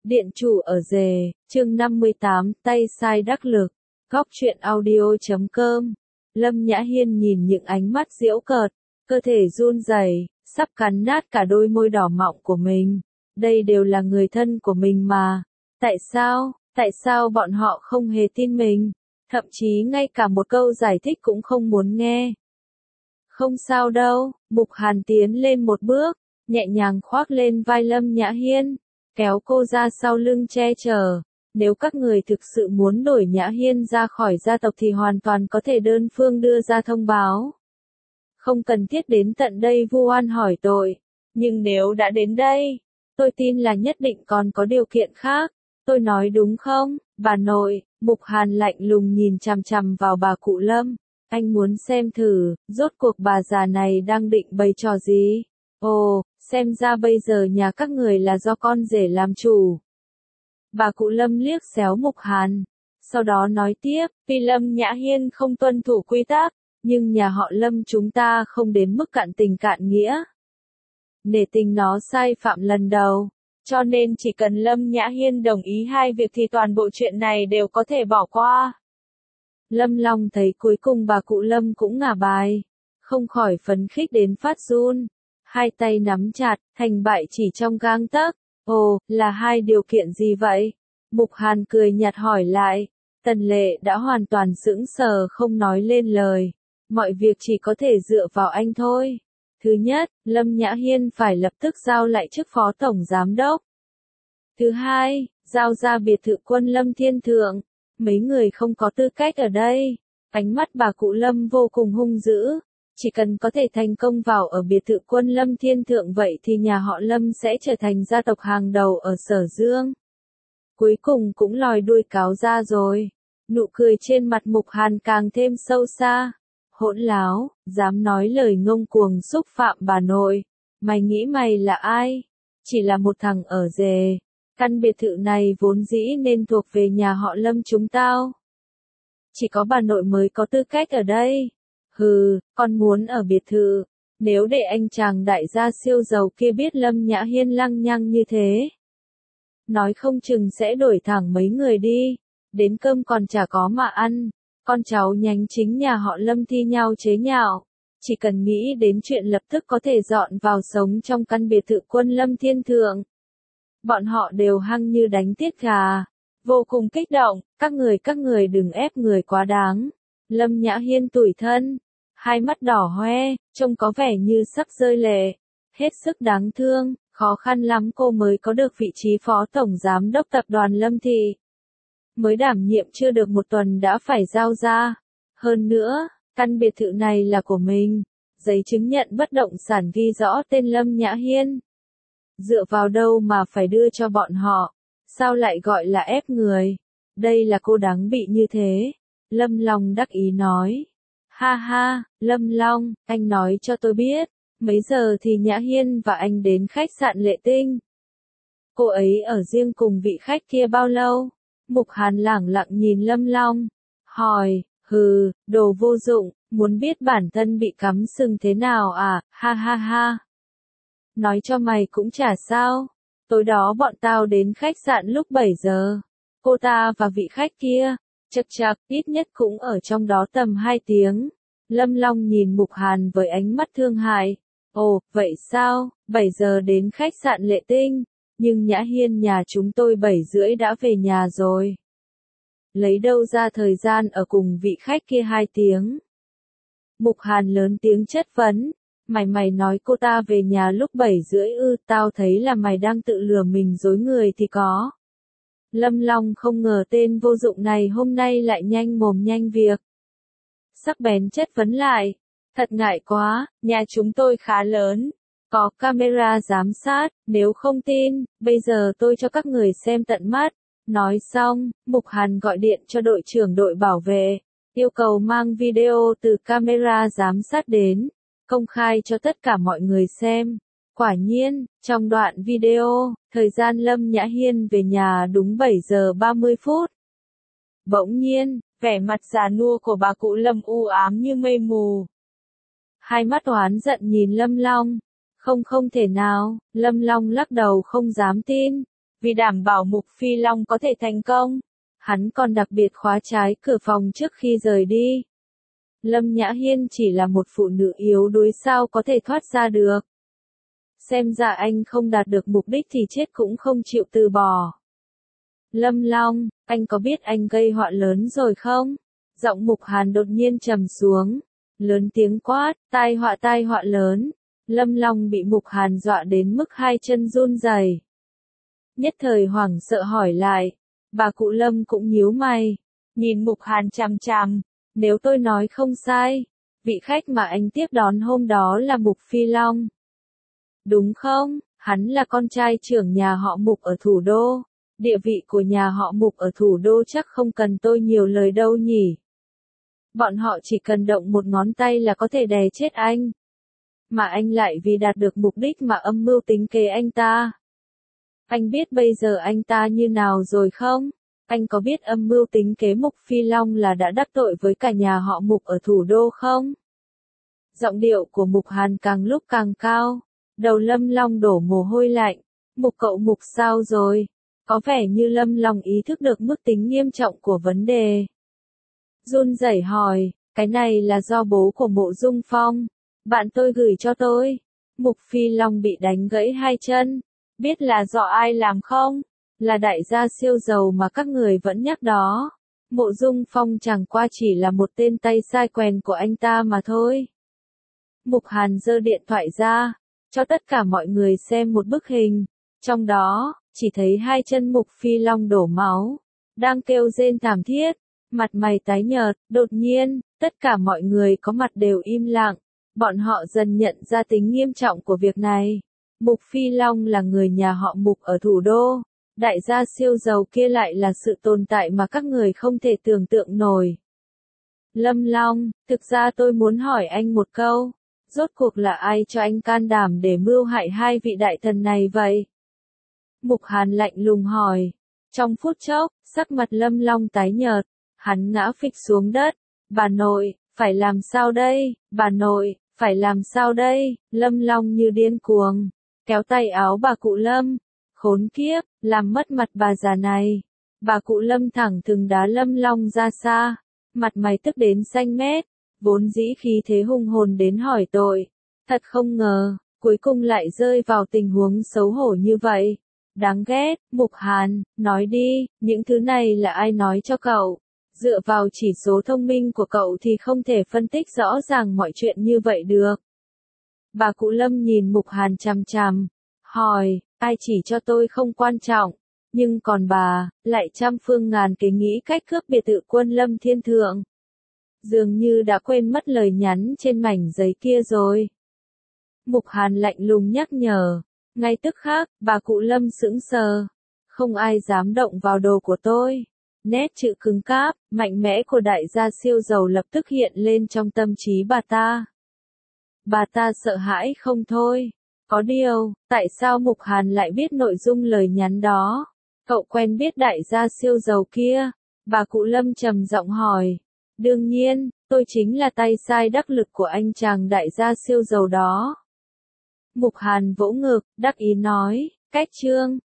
Điện chủ ở rể, chương 58, tay sai đắc lực, góc truyện audio.com. Lâm Nhã Hiên nhìn những ánh mắt giễu cợt, cơ thể run rẩy, sắp cắn nát cả đôi môi đỏ mọng của mình. Đây đều là người thân của mình mà. Tại sao bọn họ không hề tin mình? Thậm chí ngay cả một câu giải thích cũng không muốn nghe. Không sao đâu, Mục Hàn tiến lên một bước, nhẹ nhàng khoác lên vai Lâm Nhã Hiên, kéo cô ra sau lưng che chở. Nếu các người thực sự muốn đuổi Nhã Hiên ra khỏi gia tộc thì hoàn toàn có thể đơn phương đưa ra thông báo. Không cần thiết đến tận đây vu oan hỏi tội. Nhưng nếu đã đến đây, tôi tin là nhất định còn có điều kiện khác. Tôi nói đúng không, bà nội? Mục Hàn lạnh lùng nhìn chằm chằm vào bà cụ Lâm. Anh muốn xem thử, rốt cuộc bà già này đang định bày trò gì? Ồ, xem ra bây giờ nhà các người là do con rể làm chủ. Bà cụ Lâm liếc xéo Mục Hàn, sau đó nói tiếp, vì Lâm Nhã Hiên không tuân thủ quy tắc, nhưng nhà họ Lâm chúng ta không đến mức cạn tình cạn nghĩa. Nể tình nó sai phạm lần đầu, cho nên chỉ cần Lâm Nhã Hiên đồng ý hai việc thì toàn bộ chuyện này đều có thể bỏ qua. Lâm Long thấy cuối cùng bà cụ Lâm cũng ngả bài, không khỏi phấn khích đến phát run. Hai tay nắm chặt, thành bại chỉ trong gang tấc. Ồ, là hai điều kiện gì vậy? Mục Hàn cười nhạt hỏi lại. Tần Lệ đã hoàn toàn sững sờ không nói lên lời. Mọi việc chỉ có thể dựa vào anh thôi. Thứ nhất, Lâm Nhã Hiên phải lập tức giao lại chức phó tổng giám đốc. Thứ hai, giao ra biệt thự quân Lâm Thiên Thượng. Mấy người không có tư cách ở đây. Ánh mắt bà cụ Lâm vô cùng hung dữ. Chỉ cần có thể thành công vào ở biệt thự quân Lâm Thiên Thượng vậy thì nhà họ Lâm sẽ trở thành gia tộc hàng đầu ở Sở Dương. Cuối cùng cũng lòi đuôi cáo ra rồi. Nụ cười trên mặt Mục Hàn càng thêm sâu xa. Hỗn láo, dám nói lời ngông cuồng xúc phạm bà nội. Mày nghĩ mày là ai? Chỉ là một thằng ở rể. Căn biệt thự này vốn dĩ nên thuộc về nhà họ Lâm chúng tao. Chỉ có bà nội mới có tư cách ở đây. Hừ, con muốn ở biệt thự. Nếu để anh chàng đại gia siêu giàu kia biết Lâm Nhã Hiên lăng nhăng như thế, nói không chừng sẽ đuổi thẳng mấy người đi. Đến cơm còn chả có mà ăn. Con cháu nhánh chính nhà họ Lâm thi nhau chế nhạo. Chỉ cần nghĩ đến chuyện lập tức có thể dọn vào sống trong căn biệt thự quân Lâm Thiên Thượng. Bọn họ đều hăng như đánh tiết gà. Vô cùng kích động, các người đừng ép người quá đáng. Lâm Nhã Hiên tủi thân, hai mắt đỏ hoe, trông có vẻ như sắp rơi lệ. Hết sức đáng thương, khó khăn lắm cô mới có được vị trí phó tổng giám đốc tập đoàn Lâm Thị. Mới đảm nhiệm chưa được một tuần đã phải giao ra. Hơn nữa, căn biệt thự này là của mình. Giấy chứng nhận bất động sản ghi rõ tên Lâm Nhã Hiên. Dựa vào đâu mà phải đưa cho bọn họ? Sao lại gọi là ép người? Đây là cô đáng bị như thế. Lâm Long đắc ý nói. Ha ha, Lâm Long, anh nói cho tôi biết, mấy giờ thì Nhã Hiên và anh đến khách sạn Lệ Tinh? Cô ấy ở riêng cùng vị khách kia bao lâu? Mục Hàn lẳng lặng nhìn Lâm Long, hỏi, hừ, đồ vô dụng, muốn biết bản thân bị cắm sừng thế nào à, ha ha ha. Nói cho mày cũng chả sao, tối đó bọn tao đến khách sạn lúc 7 giờ, cô ta và vị khách kia, chậc, ít nhất cũng ở trong đó tầm 2 tiếng. Lâm Long nhìn Mục Hàn với ánh mắt thương hại. Ồ, vậy sao, 7 giờ đến khách sạn Lệ Tinh, nhưng Nhã Hiên nhà chúng tôi 7 rưỡi đã về nhà rồi. Lấy đâu ra thời gian ở cùng vị khách kia 2 tiếng? Mục Hàn lớn tiếng chất vấn. Mày nói cô ta về nhà lúc 7 rưỡi ư, tao thấy là mày đang tự lừa mình dối người thì có. Lâm Long không ngờ tên vô dụng này hôm nay lại nhanh mồm nhanh việc. Sắc bén chất vấn lại. Thật ngại quá, nhà chúng tôi khá lớn. Có camera giám sát, nếu không tin, bây giờ tôi cho các người xem tận mắt. Nói xong, Mục Hàn gọi điện cho đội trưởng đội bảo vệ, yêu cầu mang video từ camera giám sát đến, công khai cho tất cả mọi người xem. Quả nhiên, trong đoạn video, thời gian Lâm Nhã Hiên về nhà đúng 7 giờ 30 phút. Bỗng nhiên, vẻ mặt già nua của bà cụ Lâm u ám như mây mù. Hai mắt oán giận nhìn Lâm Long. Không thể nào, Lâm Long lắc đầu không dám tin. vì đảm bảo Mục Phi Long có thể thành công. Hắn còn đặc biệt khóa trái cửa phòng trước khi rời đi. Lâm Nhã Hiên chỉ là một phụ nữ yếu đuối sao có thể thoát ra được. Xem ra anh không đạt được mục đích thì chết cũng không chịu từ bỏ. Lâm Long, anh có biết anh gây họa lớn rồi không? Giọng Mục Hàn đột nhiên trầm xuống. Lớn tiếng quát, tai họa lớn. Lâm Long bị Mục Hàn dọa đến mức hai chân run rẩy. Nhất thời hoảng sợ hỏi lại. Bà cụ Lâm cũng nhíu mày. Nhìn Mục Hàn chằm chằm. Nếu tôi nói không sai, vị khách mà anh tiếp đón hôm đó là Mục Phi Long. Đúng không? Hắn là con trai trưởng nhà họ Mục ở thủ đô. Địa vị của nhà họ Mục ở thủ đô chắc không cần tôi nhiều lời đâu nhỉ. Bọn họ chỉ cần động một ngón tay là có thể đè chết anh. Mà anh lại vì đạt được mục đích mà âm mưu tính kế anh ta. Anh biết bây giờ anh ta như nào rồi không? Anh có biết âm mưu tính kế Mục Phi Long là đã đắc tội với cả nhà họ Mục ở thủ đô không? Giọng điệu của Mục Hàn càng lúc càng cao. Đầu Lâm Long đổ mồ hôi lạnh. Mục cậu Mục sao rồi? Có vẻ như Lâm Long ý thức được mức tính nghiêm trọng của vấn đề. Run rẩy hỏi, cái này là do bố của Mộ Dung Phong. Bạn tôi gửi cho tôi. Mục Phi Long bị đánh gãy hai chân. Biết là do ai làm không? Là đại gia siêu giàu mà các người vẫn nhắc đó. Mộ Dung Phong chẳng qua chỉ là một tên tay sai quèn của anh ta mà thôi. Mục Hàn giơ điện thoại ra, cho tất cả mọi người xem một bức hình. Trong đó, chỉ thấy hai chân Mục Phi Long đổ máu, đang kêu rên thảm thiết, mặt mày tái nhợt. Đột nhiên, tất cả mọi người có mặt đều im lặng. Bọn họ dần nhận ra tính nghiêm trọng của việc này. Mục Phi Long là người nhà họ Mục ở thủ đô. Đại gia siêu giàu kia lại là sự tồn tại mà các người không thể tưởng tượng nổi. Lâm Long, thực ra tôi muốn hỏi anh một câu. Rốt cuộc là ai cho anh can đảm để mưu hại hai vị đại thần này vậy? Mục Hàn lạnh lùng hỏi. Trong phút chốc, sắc mặt Lâm Long tái nhợt. Hắn ngã phịch xuống đất. Bà nội, phải làm sao đây? Bà nội, phải làm sao đây? Lâm Long như điên cuồng. Kéo tay áo bà cụ Lâm. Khốn kiếp, làm mất mặt bà già này. Bà cụ Lâm thẳng thừng đá Lâm Long ra xa. Mặt mày tức đến xanh mét. Vốn dĩ khí thế hung hồn đến hỏi tội. Thật không ngờ, cuối cùng lại rơi vào tình huống xấu hổ như vậy. Đáng ghét. Mục Hàn, nói đi, những thứ này là ai nói cho cậu? Dựa vào chỉ số thông minh của cậu thì không thể phân tích rõ ràng mọi chuyện như vậy được. Bà cụ Lâm nhìn Mục Hàn chằm chằm, hỏi, ai chỉ cho tôi không quan trọng, nhưng còn bà, lại trăm phương ngàn kế nghĩ cách cướp biệt thự Quân Lâm Thiên Thượng. Dường như đã quên mất lời nhắn trên mảnh giấy kia rồi. Mục Hàn lạnh lùng nhắc nhở. Ngay tức khắc, bà cụ Lâm sững sờ. Không ai dám động vào đồ của tôi. Nét chữ cứng cáp, mạnh mẽ của đại gia siêu giàu lập tức hiện lên trong tâm trí bà ta. Bà ta sợ hãi không thôi. Có điều, tại sao Mục Hàn lại biết nội dung lời nhắn đó? Cậu quen biết đại gia siêu giàu kia? Bà cụ Lâm trầm giọng hỏi. Đương nhiên, tôi chính là tay sai đắc lực của anh chàng đại gia siêu giàu đó. Mục Hàn vỗ ngực, đắc ý nói, cách chương.